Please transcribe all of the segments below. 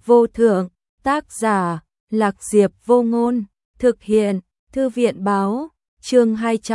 vô thượng, tác giả, Lạc Diệp Vô Ngôn, thực hiện, Thư viện báo, chương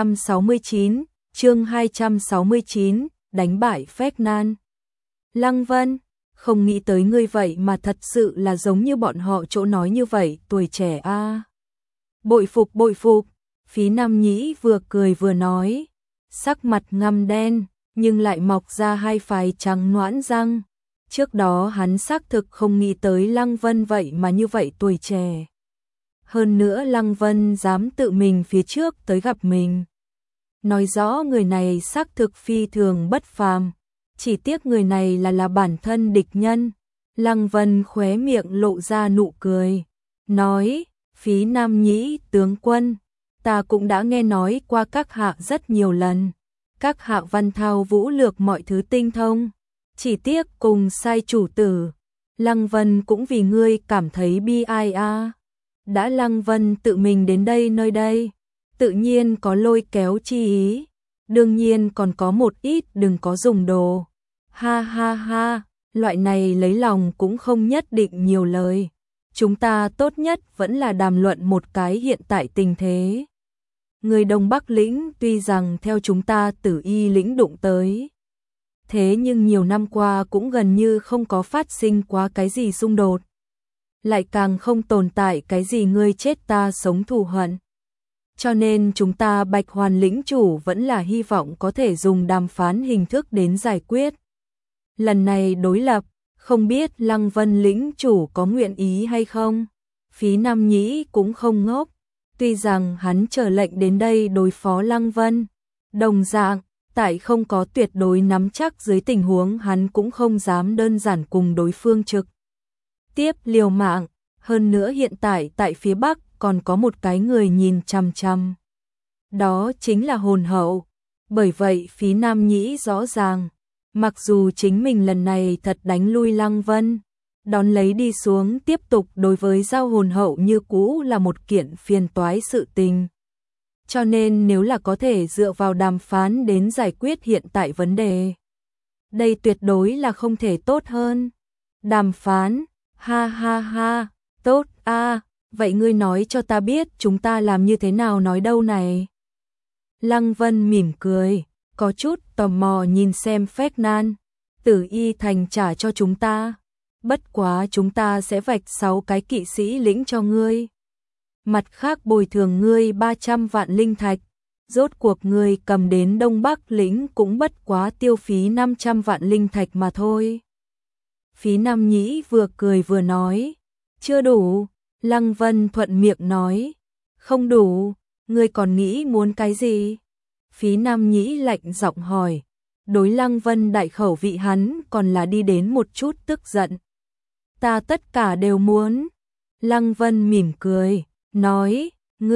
269, đánh bại Phách Nan. Lăng Vân, không nghĩ tới ngươi vậy mà thật sự là giống như bọn họ chỗ nói như vậy, tuổi trẻ a. Bội phục, Phí Nam Nhĩ vừa cười vừa nói, sắc mặt ngăm đen, nhưng lại mọc ra hai phái trắng nõn răng. Trước đó hắn xác thực không nghĩ tới Lăng Vân vậy mà như vậy tuổi trẻ. Hơn nữa Lăng Vân dám tự mình phía trước tới gặp mình. Nói rõ người này xác thực phi thường bất phàm. Chỉ tiếc người này là bản thân địch nhân. Lăng Vân khóe miệng lộ ra nụ cười. Nói, Phí Nam Nhĩ tướng quân, ta cũng đã nghe nói qua các hạ rất nhiều lần. Các hạ văn thao vũ lược mọi thứ tinh thông. Chỉ tiếc cùng sai chủ tử. Lăng Vân cũng vì ngươi cảm thấy bi ai a. Đã Lăng Vân tự mình đến đây nơi đây, tự nhiên có lôi kéo chi ý. Đương nhiên còn có một ít đừng có dùng đồ. Ha ha ha, loại này lấy lòng cũng không nhất định nhiều lời. Chúng ta tốt nhất vẫn là đàm luận một cái hiện tại tình thế. Người Đông Bắc lĩnh tuy rằng theo chúng ta Tử Y lĩnh đụng tới, thế nhưng nhiều năm qua cũng gần như không có phát sinh quá cái gì xung đột. Lại càng không tồn tại cái gì ngươi chết ta sống thù hận. Cho nên chúng ta Bạch Hoàn lĩnh chủ vẫn là hy vọng có thể dùng đàm phán hình thức đến giải quyết. Lần này đối lập, không biết Lăng Vân lĩnh chủ có nguyện ý hay không? Phí Nam Nhĩ cũng không ngốc, tuy rằng hắn chờ lệnh đến đây đối phó Lăng Vân. Đồng dạng, tại không có tuyệt đối nắm chắc dưới tình huống hắn cũng không dám đơn giản cùng đối phương trực tiếp liều mạng, hơn nữa hiện tại tại phía Bắc còn có một cái người nhìn chằm chằm. Đó chính là hồn hậu. Bởi vậy Phí Nam Nhĩ rõ ràng, mặc dù chính mình lần này thật đánh lui Lăng Vân, đón lấy đi xuống tiếp tục đối với giao hồn hậu như cũ là một kiện phiền toái sự tình. Cho nên nếu là có thể dựa vào đàm phán đến giải quyết hiện tại vấn đề, đây tuyệt đối là không thể tốt hơn. Đàm phán, ha ha ha, tốt a, vậy ngươi nói cho ta biết chúng ta làm như thế nào nói đâu này. Lăng Vân mỉm cười, có chút tò mò nhìn xem Phách Nan. Tử Y thành trả cho chúng ta, bất quá chúng ta sẽ vạch 6 cái kỵ sĩ lĩnh cho ngươi. Mặt khác bồi thường ngươi 300 vạn linh thạch, rốt cuộc ngươi cầm đến Đông Bắc lĩnh cũng bất quá tiêu phí 500 vạn linh thạch mà thôi. Phí Nam Nhĩ vừa cười vừa nói, chưa đủ. Lăng Vân thuận miệng nói, không đủ, ngươi còn nghĩ muốn cái gì? Phí Nam Nhĩ lạnh giọng hỏi, đối Lăng Vân đại khẩu vị hắn còn là đi đến một chút tức giận. Ta tất cả đều muốn. Lăng Vân mỉm cười, nói,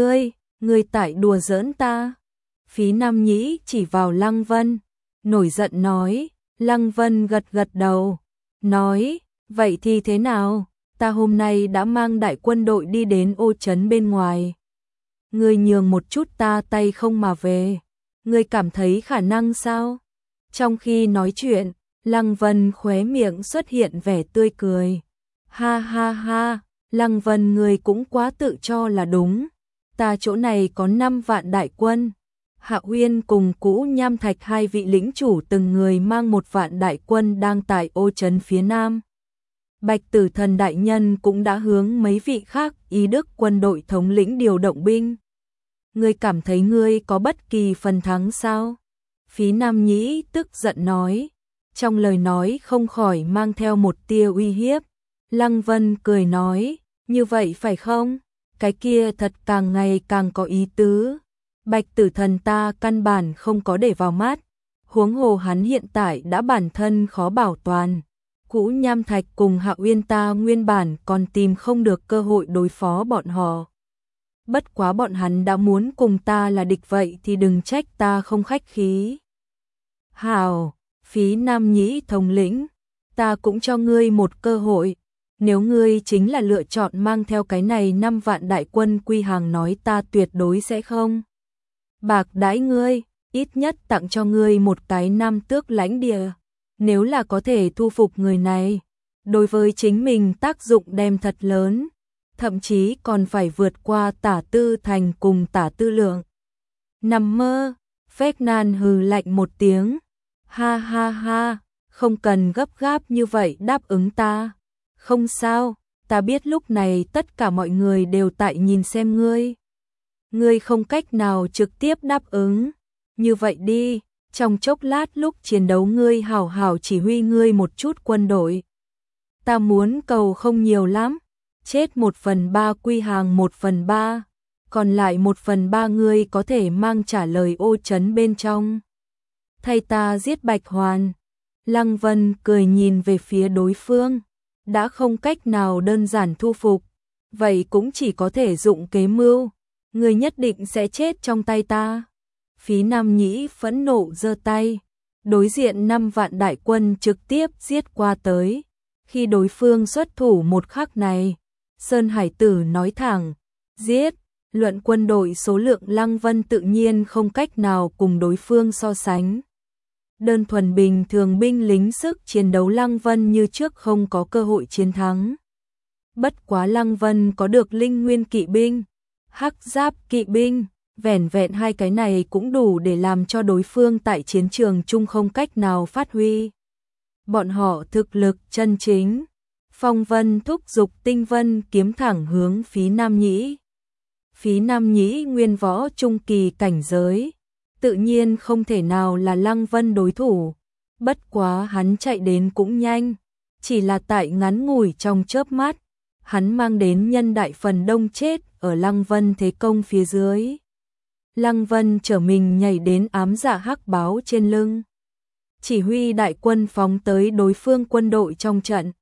ngươi tại đùa giỡn ta. Phí Nam Nhĩ chỉ vào Lăng Vân, nổi giận nói. Lăng Vân gật gật đầu, nói, vậy thì thế nào? Ta hôm nay đã mang đại quân đội đi đến ô trấn bên ngoài. Ngươi nhường một chút ta tay không mà về. Ngươi cảm thấy khả năng sao? Trong khi nói chuyện, Lăng Vân khóe miệng xuất hiện vẻ tươi cười. Ha ha ha, Lăng Vân ngươi cũng quá tự cho là đúng. Ta chỗ này có 5 vạn đại quân. Hạ Uyên cùng Cũ Nham Thạch hai vị lĩnh chủ từng người mang 1 vạn đại quân đang tại ô trấn phía nam. Bạch Tử Thần đại nhân cũng đã hướng mấy vị khác ý đức quân đội thống lĩnh điều động binh. Ngươi cảm thấy ngươi có bất kỳ phần thắng sao? Phí Nam Nhĩ tức giận nói, trong lời nói không khỏi mang theo một tia uy hiếp. Lăng Vân cười nói, như vậy phải không? Cái kia thật càng ngày càng có ý tứ. Bạch Tử Thần ta căn bản không có để vào mắt, huống hồ hắn hiện tại đã bản thân khó bảo toàn. Cũ Nham Thạch cùng Hạ Uyên ta nguyên bản còn tìm không được cơ hội đối phó bọn họ. Bất quá bọn hắn đã muốn cùng ta là địch vậy thì đừng trách ta không khách khí. Hảo, Phí Nam Nhĩ thống lĩnh, ta cũng cho ngươi một cơ hội. Nếu ngươi chính là lựa chọn mang theo cái này 5 vạn đại quân quy hàng nói ta tuyệt đối sẽ không bạc đãi ngươi, ít nhất tặng cho ngươi một cái Nam Tước lãnh địa. Nếu là có thể thu phục người này, đối với chính mình tác dụng đem thật lớn, thậm chí còn phải vượt qua Tả Tư Thành cùng Tả Tư Lượng. Nằm mơ, Ferdinand hừ lạnh một tiếng, ha ha ha, không cần gấp gáp như vậy đáp ứng ta. Không sao, ta biết lúc này tất cả mọi người đều tại nhìn xem ngươi. Ngươi không cách nào trực tiếp đáp ứng. Như vậy đi, trong chốc lát lúc chiến đấu ngươi hảo hảo chỉ huy ngươi một chút quân đội. Ta muốn cầu không nhiều lắm, chết 1/3 quy hàng 1/3, còn lại 1/3 ngươi có thể mang trả lời ô trấn bên trong. Thay ta giết Bạch Hoàn. Lăng Vân cười nhìn về phía đối phương, đã không cách nào đơn giản thu phục, vậy cũng chỉ có thể dụng kế mưu, ngươi nhất định sẽ chết trong tay ta. Phí Nam Nhĩ phẫn nộ giơ tay, đối diện 5 vạn đại quân trực tiếp giết qua tới. Khi đối phương xuất thủ một khắc này, Sơn Hải Tử nói thẳng, giết. Luận quân đội số lượng Lăng Vân tự nhiên không cách nào cùng đối phương so sánh. Đơn thuần bình thường binh lính sức chiến đấu Lăng Vân như trước không có cơ hội chiến thắng. Bất quá Lăng Vân có được linh nguyên kỵ binh, hắc giáp kỵ binh, vẻn vẹn hai cái này cũng đủ để làm cho đối phương tại chiến trường chung không cách nào phát huy. Bọn họ thực lực chân chính. Phong Vân thúc giục Tinh Vân kiếm thẳng hướng Phí Nam Nhĩ. Phí Nam Nhĩ nguyên võ trung kỳ cảnh giới, tự nhiên không thể nào là Lăng Vân đối thủ, bất quá hắn chạy đến cũng nhanh, chỉ là tại ngắn ngủi trong chớp mắt, hắn mang đến nhân đại phần đông chết ở Lăng Vân thế công phía dưới. Lăng Vân trở mình nhảy đến ám dạ hắc báo trên lưng, chỉ huy đại quân phóng tới đối phương quân đội trong trận.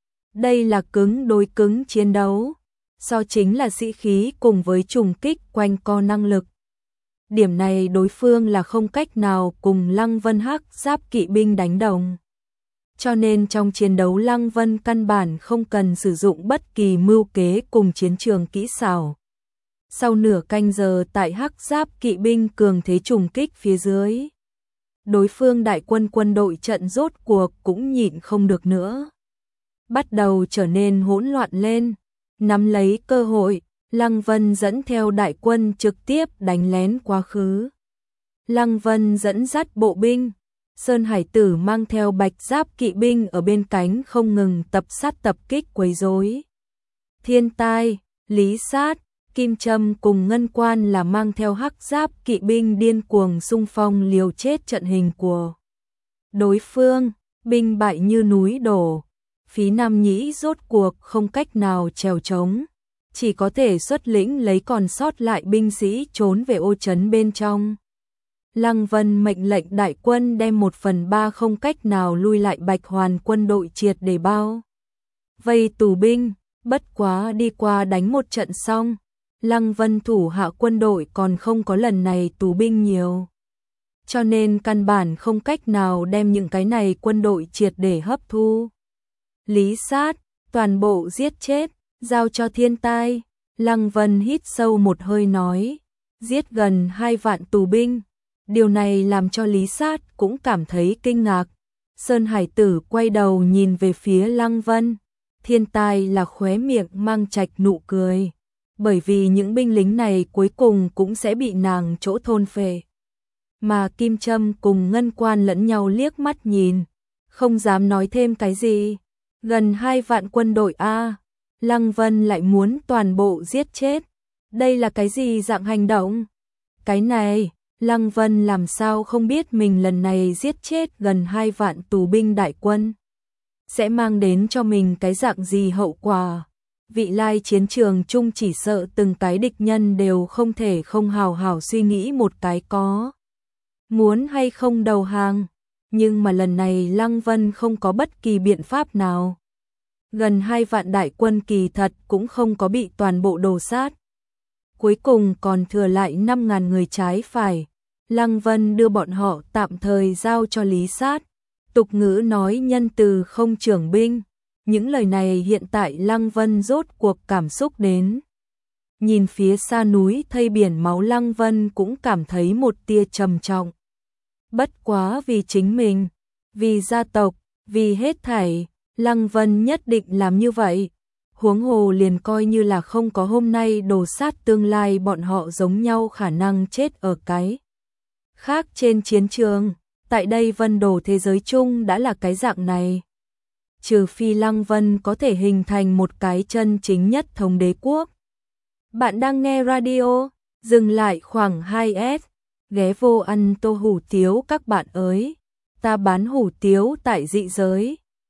Đây là cứng đối cứng chiến đấu, so chính là sĩ khí cùng với trùng kích quanh co năng lực. Điểm này đối phương là không cách nào cùng Lăng Vân hắc giáp kỵ binh đánh đồng. Cho nên trong chiến đấu Lăng Vân căn bản không cần sử dụng bất kỳ mưu kế cùng chiến trường kỹ xảo. Sau nửa canh giờ tại hắc giáp kỵ binh cường thế trùng kích phía dưới, đối phương đại quân quân đội trận rốt cuộc cũng nhịn không được nữa, bắt đầu trở nên hỗn loạn lên. Nắm lấy cơ hội, Lăng Vân dẫn theo đại quân trực tiếp đánh lén quá khứ. Lăng Vân dẫn dắt bộ binh, Sơn Hải Tử mang theo bạch giáp kỵ binh ở bên cánh không ngừng tập sát tập kích quấy rối. Thiên Tai, Lý Sát, Kim Trâm cùng Ngân Quan là mang theo hắc giáp kỵ binh điên cuồng xung phong liều chết trận hình của đối phương, binh bại như núi đổ. Phí Nam Nhĩ rốt cuộc không cách nào trèo trống, chỉ có thể xuất lĩnh lấy còn sót lại binh sĩ trốn về ô trấn bên trong. Lăng Vân mệnh lệnh đại quân đem 1/3 không cách nào lui lại Bạch Hoàn quân đội triệt để bao vây tù binh, bất quá đi qua đánh một trận xong, Lăng Vân thủ hạ quân đội còn không có lần này tù binh nhiều. Cho nên căn bản không cách nào đem những cái này quân đội triệt để hấp thu. Lý Sát, toàn bộ giết chết, giao cho Thiên Tai. Lăng Vân hít sâu một hơi nói, giết gần 2 vạn tù binh. Điều này làm cho Lý Sát cũng cảm thấy kinh ngạc. Sơn Hải Tử quay đầu nhìn về phía Lăng Vân. Thiên Tai là khóe miệng mang trạch nụ cười, bởi vì những binh lính này cuối cùng cũng sẽ bị nàng chỗ thôn phệ. Mà Kim Trâm cùng Ngân Quan lẫn nhau liếc mắt nhìn, không dám nói thêm cái gì. Gần 2 vạn quân đội a, Lăng Vân lại muốn toàn bộ giết chết. Đây là cái gì dạng hành động? Cái này, Lăng Vân làm sao không biết mình lần này giết chết gần 2 vạn tù binh đại quân sẽ mang đến cho mình cái dạng gì hậu quả. Vị lai chiến trường chung chỉ sợ từng cái địch nhân đều không thể không hào hào suy nghĩ một cái có muốn hay không đầu hàng. Nhưng mà lần này Lăng Vân không có bất kỳ biện pháp nào. Gần 2 vạn đại quân kỳ thật cũng không có bị toàn bộ đồ sát. Cuối cùng còn thừa lại 5.000 người trái phải. Lăng Vân đưa bọn họ tạm thời giao cho Lý Sát. Tục ngữ nói nhân từ không trưởng binh. Những lời này hiện tại Lăng Vân rốt cuộc cảm xúc đến. Nhìn phía xa núi thây biển máu Lăng Vân cũng cảm thấy một tia trầm trọng. Bất quá vì chính mình, vì gia tộc, vì hết thảy, Lăng Vân nhất định làm như vậy. Huống hồ liền coi như là không có hôm nay đồ sát tương lai bọn họ giống nhau khả năng chết ở cái khác trên chiến trường. Tại đây Vân Đồ thế giới chung đã là cái dạng này. Trừ phi Lăng Vân có thể hình thành một cái chân chính nhất thống đế quốc. Bạn đang nghe radio, dừng lại khoảng 2S, ghé vô ăn tô hủ tiếu các bạn ơi. Ta bán hủ tiếu tại dị giới.